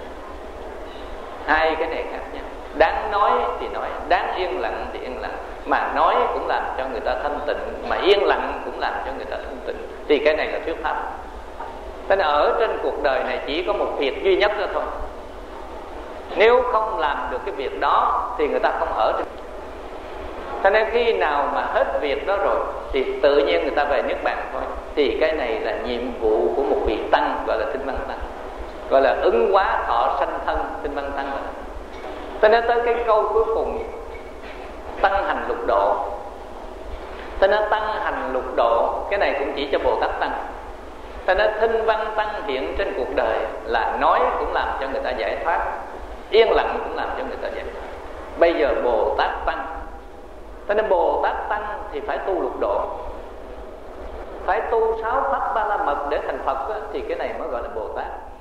Hai cái này khác nhau. Đáng nói thì nói, đáng yên lặng thì yên lặng. Mà nói cũng làm cho người ta thanh tịnh, mà yên lặng cũng làm cho người ta thanh tịnh. Thì cái này là thuyết pháp. Thế nên ở trên cuộc đời này chỉ có một việc duy nhất đó thôi. Nếu không làm được cái việc đó thì người ta không ở trên. Cho nên khi nào mà hết việc đó rồi thì tự nhiên người ta về Niết Bàn thôi. Thì cái này là nhiệm vụ của một vị tăng, gọi là Thanh Văn Tăng, gọi là ứng hóa thọ sanh thân Thanh Văn Tăng. Cho nên tới cái câu cuối cùng, tăng hành lục độ. ta nói tăng hành lục độ, cái này cũng chỉ cho Bồ Tát tăng. Ta nói thinh văn tăng hiện trên cuộc đời là nói cũng làm cho người ta giải thoát, yên lặng cũng làm cho người ta giải thoát. Bây giờ Bồ Tát tăng, ta nói Bồ Tát tăng thì phải tu lục độ, phải tu sáu pháp ba la mật để thành Phật đó, thì cái này mới gọi là Bồ Tát.